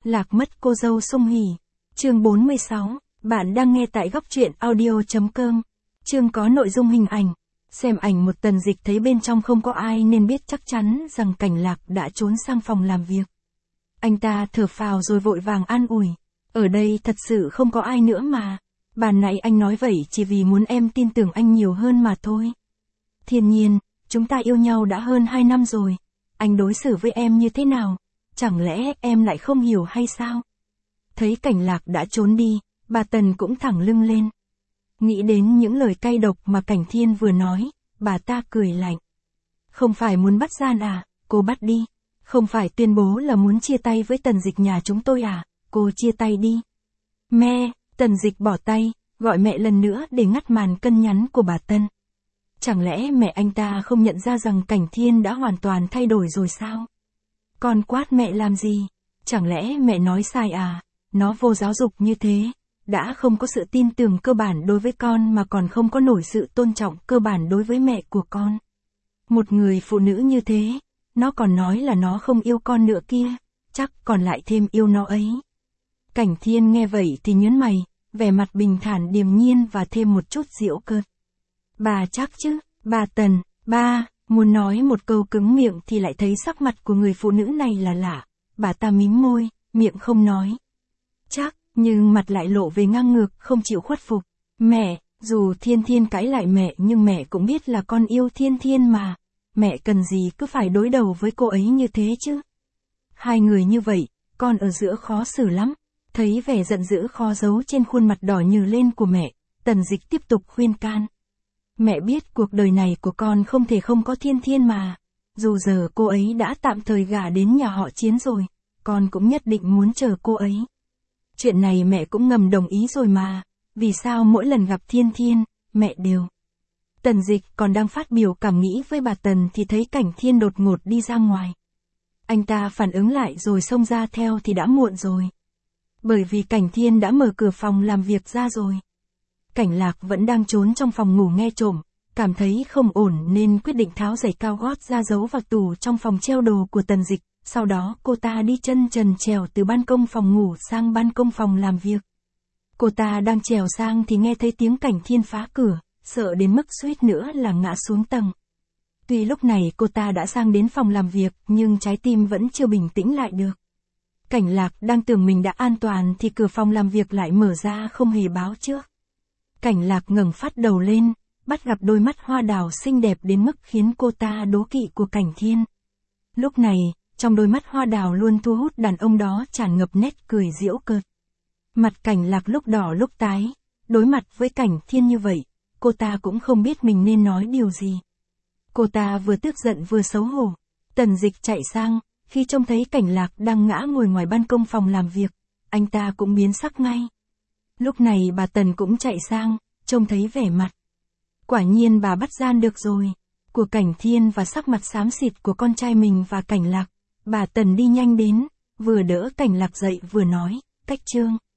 Lạc mất cô dâu Sung Hỉ. Chương 46, bạn đang nghe tại góc truyện audio.com. Chương có nội dung hình ảnh. Xem ảnh một Tần Dịch thấy bên trong không có ai nên biết chắc chắn rằng Cảnh Lạc đã trốn sang phòng làm việc. Anh ta thở phào rồi vội vàng an ủi. Ở đây thật sự không có ai nữa mà. Ban nãy anh nói vậy chỉ vì muốn em tin tưởng anh nhiều hơn mà thôi. Thiên Nhiên, chúng ta yêu nhau đã hơn 2 năm rồi. Anh đối xử với em như thế nào? Chẳng lẽ em lại không hiểu hay sao? Thấy Cảnh Lạc đã trốn đi, bà Tần cũng thẳng lưng lên. Nghĩ đến những lời cay độc mà Cảnh Thiên vừa nói, bà ta cười lạnh. Không phải muốn bắt gian à, cô bắt đi. Không phải tuyên bố là muốn chia tay với Tần Dịch nhà chúng tôi à, cô chia tay đi. Mẹ, Tần Dịch bỏ tay, gọi mẹ lần nữa để ngắt màn cân nhắn của bà Tân. Chẳng lẽ mẹ anh ta không nhận ra rằng Cảnh Thiên đã hoàn toàn thay đổi rồi sao? Con quát mẹ làm gì? Chẳng lẽ mẹ nói sai à? Nó vô giáo dục như thế, đã không có sự tin tưởng cơ bản đối với con mà còn không có nổi sự tôn trọng cơ bản đối với mẹ của con. Một người phụ nữ như thế, nó còn nói là nó không yêu con nữa kia, chắc còn lại thêm yêu nó ấy. Cảnh Thiên nghe vậy thì nhớn mày, vẻ mặt bình thản điềm nhiên và thêm một chút giễu cợt. Bà chắc chứ, bà Tần, ba, muốn nói một câu cứng miệng thì lại thấy sắc mặt của người phụ nữ này là lạ. Bà ta mím môi, miệng không nói. Chắc, nhưng mặt lại lộ về ngang ngược, không chịu khuất phục. Mẹ, dù Thiên Thiên cãi lại mẹ nhưng mẹ cũng biết là con yêu Thiên Thiên mà. Mẹ cần gì cứ phải đối đầu với cô ấy như thế chứ. Hai người như vậy, con ở giữa khó xử lắm. Thấy vẻ giận dữ khó giấu trên khuôn mặt đỏ nhừ lên của mẹ, Tần Dịch tiếp tục khuyên can. Mẹ biết cuộc đời này của con không thể không có Thiên Thiên mà. Dù giờ cô ấy đã tạm thời gả đến nhà họ Chiến rồi, con cũng nhất định muốn chờ cô ấy. Chuyện này mẹ cũng ngầm đồng ý rồi mà, vì sao mỗi lần gặp Thiên Thiên, mẹ đều. Tần Dịch còn đang phát biểu cảm nghĩ với bà Tần thì thấy Cảnh Thiên đột ngột đi ra ngoài. Anh ta phản ứng lại rồi xông ra theo thì đã muộn rồi. Bởi vì Cảnh Thiên đã mở cửa phòng làm việc ra rồi. Cảnh Lạc vẫn đang trốn trong phòng ngủ nghe trộm, cảm thấy không ổn nên quyết định tháo giày cao gót ra giấu vào tủ trong phòng treo đồ của Tần Dịch, sau đó cô ta đi chân trần trèo từ ban công phòng ngủ sang ban công phòng làm việc. Cô ta đang trèo sang thì nghe thấy tiếng Cảnh Thiên phá cửa, sợ đến mức suýt nữa là ngã xuống tầng. Tuy lúc này cô ta đã sang đến phòng làm việc nhưng trái tim vẫn chưa bình tĩnh lại được. Cảnh Lạc đang tưởng mình đã an toàn thì cửa phòng làm việc lại mở ra không hề báo trước. Cảnh Lạc ngẩng phát đầu lên, bắt gặp đôi mắt hoa đào xinh đẹp đến mức khiến cô ta đố kỵ của Cảnh Thiên. Lúc này, trong đôi mắt hoa đào luôn thu hút đàn ông đó tràn ngập nét cười giễu cợt. Mặt Cảnh Lạc lúc đỏ lúc tái, đối mặt với Cảnh Thiên như vậy, cô ta cũng không biết mình nên nói điều gì. Cô ta vừa tức giận vừa xấu hổ. Tần Dịch chạy sang, khi trông thấy Cảnh Lạc đang ngã ngồi ngoài ban công phòng làm việc, anh ta cũng biến sắc ngay. Lúc này bà Tần cũng chạy sang, trông thấy vẻ mặt. Quả nhiên bà bắt gian được rồi. Của Cảnh Thiên và sắc mặt xám xịt của con trai mình và Cảnh Lạc. Bà Tần đi nhanh đến, vừa đỡ Cảnh Lạc dậy vừa nói, Cách Trương.